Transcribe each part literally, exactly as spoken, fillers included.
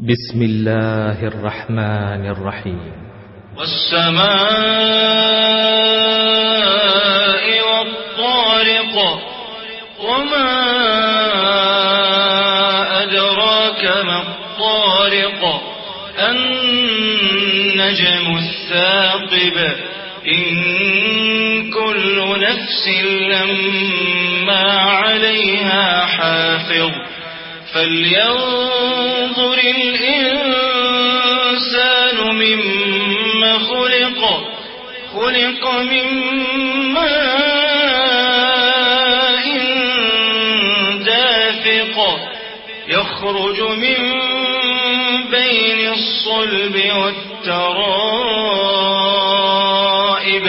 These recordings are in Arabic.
بسم الله الرحمن الرحيم. والسماء والطارق وما أدراك ما الطارق النجم الثاقب إن كل نفس لما عليها حافظ فلينظر الإنسان مما خلق خلق من ماء دافق يخرج من بين الصلب والترائب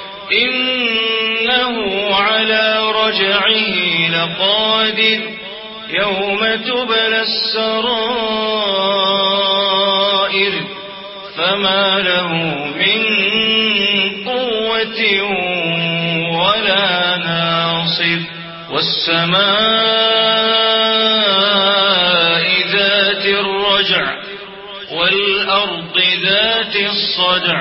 إنه على رجعه لقادر يوم تبلى السرائر فما له من قوة ولا ناصر والسماء ذات الرجع والأرض ذات الصدع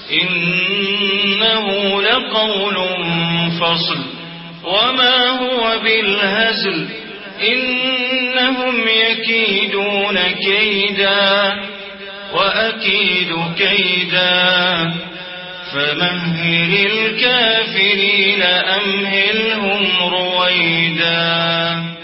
إنه لقول فصل وما هو بالهزل إنهم يكيدون كيدا وأكيد كيدا فمهل الكافرين أمهلهم رويدا.